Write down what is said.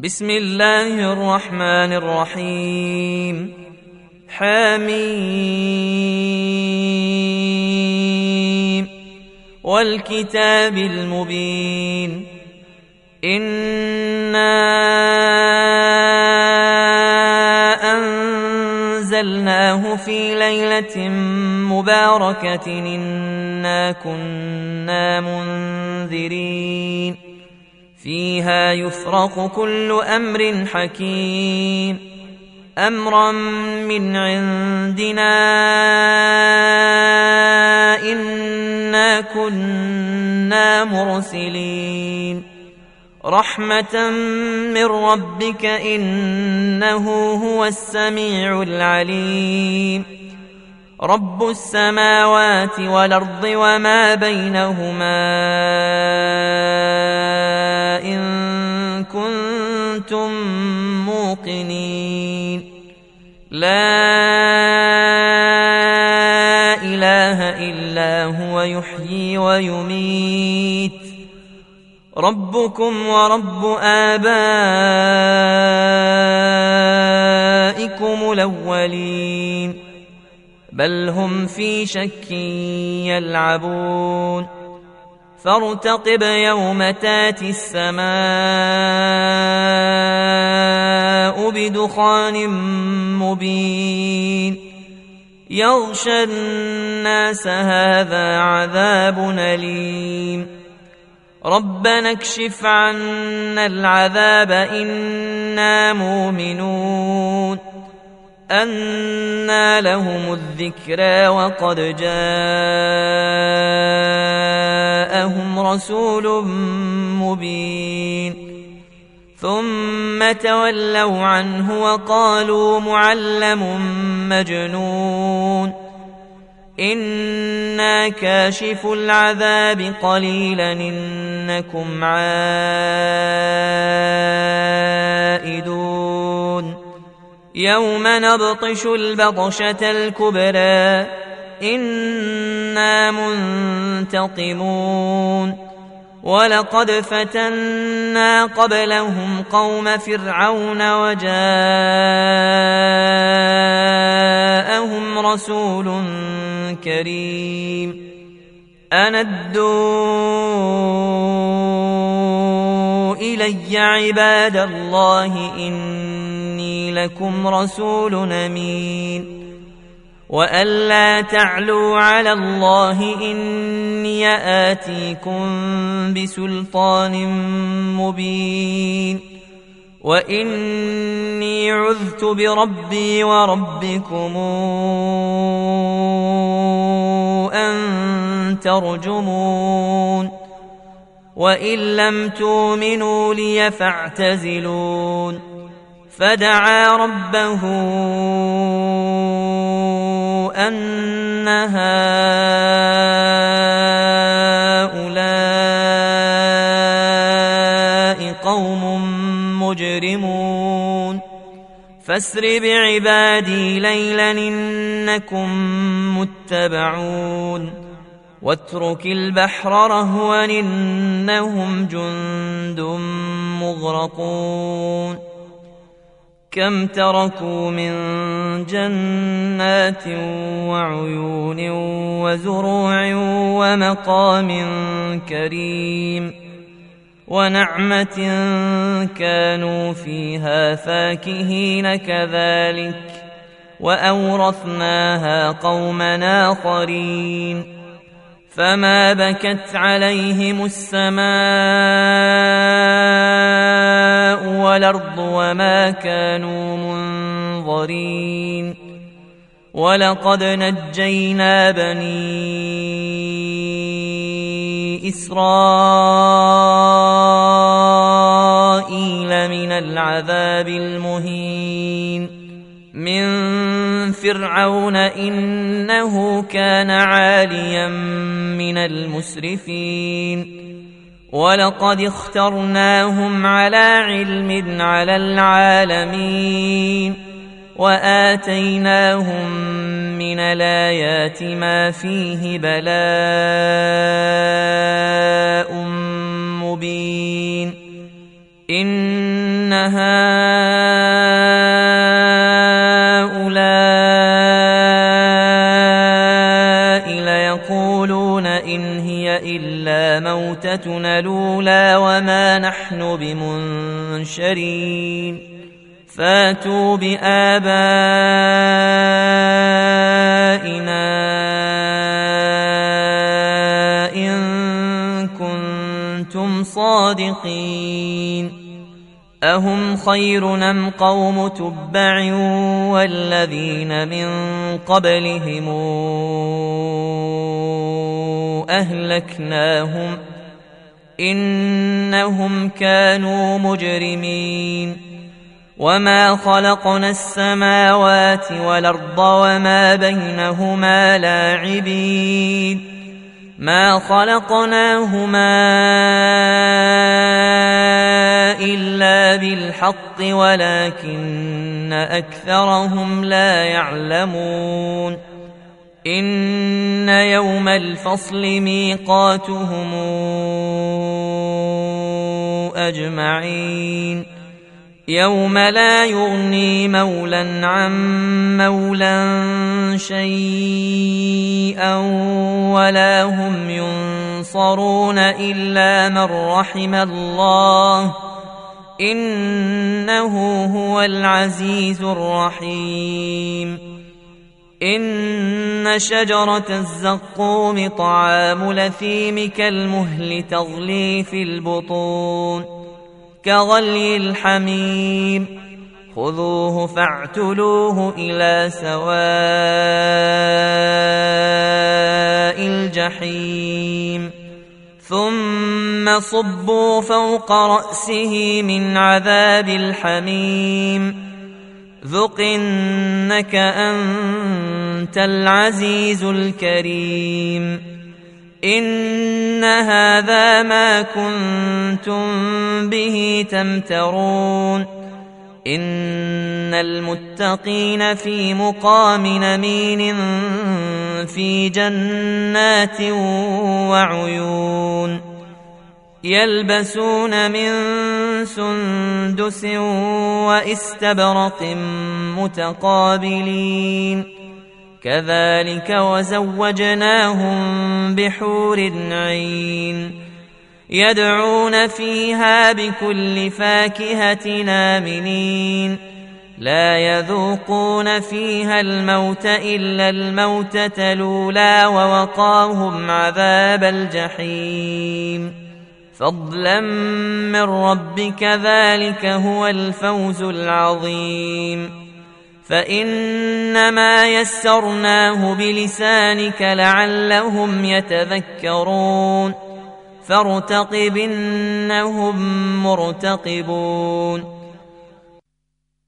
بسم الله الرحمن الرحيم. حميم والكتاب المبين. إنا أنزلناه في ليلة مباركة إنا كنا منذرين فيها يفرق كل أمر حكيم أمرا من عندنا إنا كنا مرسلين رحمة من ربك إنه هو السميع العليم رب السماوات والأرض وما بينهما إن كنتم موقنين لا إله إلا هو يحيي ويميت ربكم ورب آبائكم الأولين بل هم في شك يلعبون فارتقب يوم تاتي السماء بدخان مبين يغشى الناس هذا عذاب أليم ربنا اكشف عنا العذاب إنا مؤمنون أنى لهم الذكرى وقد جاءهم رسول مبين ثم تولوا عنه وقالوا معلم مجنون إنا كاشف العذاب قليلا إنكم عائدون يوم نبطش البطشة الكبرى إنا منتقمون ولقد فتنا قبلهم قوم فرعون وجاءهم رسول كريم أن ادوا إلي عباد الله إني لكم رسول أمين وألا تعلوا على الله إني آتيكم بسلطان مبين وإني عذت بربي وربكم أن ترجمون وإن لم تؤمنوا لي فاعتزلون فدعا ربه أن هؤلاء قوم مجرمون فاسر بعبادي ليلا إنكم متبعون واترك البحر رهوا إنهم جند مغرقون كم تركوا من جنات وعيون وزروع ومقام كريم ونعمة كانوا فيها فاكهين كذلك وأورثناها قوما آخرين فما بكت عليهم السماء والأرض وما كانوا منظرين ولقد نجينا بني إسرائيل من العذاب المهين من فرعون إنه كان عاليا من المسرفين ولقد اخترناهم على علم على العالمين وآتيناهم من الآيات ما فيه بلاء مبين إن إن هؤلاء ليقولون إن هي إلا موتتنا الأولى وما نحن بمنشرين فاتوا بآبائنا إن كنتم صادقين أهم خير أم قوم تبع والذين من قبلهم أهلكناهم إنهم كانوا مجرمين وما خلقنا السماوات والأرض وما بينهما لاعبين ما خلقناهما إلا بالحق ولكن أكثرهم لا يعلمون إن يوم الفصل ميقاتهم أجمعين يوم لا يغني مولى عن مولى شيئا ولا هم ينصرون إلا من رحم الله إنه هو العزيز الرحيم إن شجرة الزقوم طعام الأثيم كالمهل تغلي في البطون كغلي الحميم خذوه فاعتلوه إلى سواء الجحيم ثم صبوا فوق رأسه من عذاب الحميم ذق إنك أنت العزيز الكريم إن هذا ما كنتم به تمترون إن المتقين في مقام أمين في جنات وعيون يلبسون من سندس وإستبرق متقابلين كذلك وزوجناهم بحور عين يدعون فيها بكل فاكهة آمنين لا يذوقون فيها الموت إلا الموتة الأولى ووقاهم عذاب الجحيم فضلا من ربك ذلك هو الفوز العظيم فإنما يسرناه بلسانك لعلهم يتذكرون فارتقب إنهم مرتقبون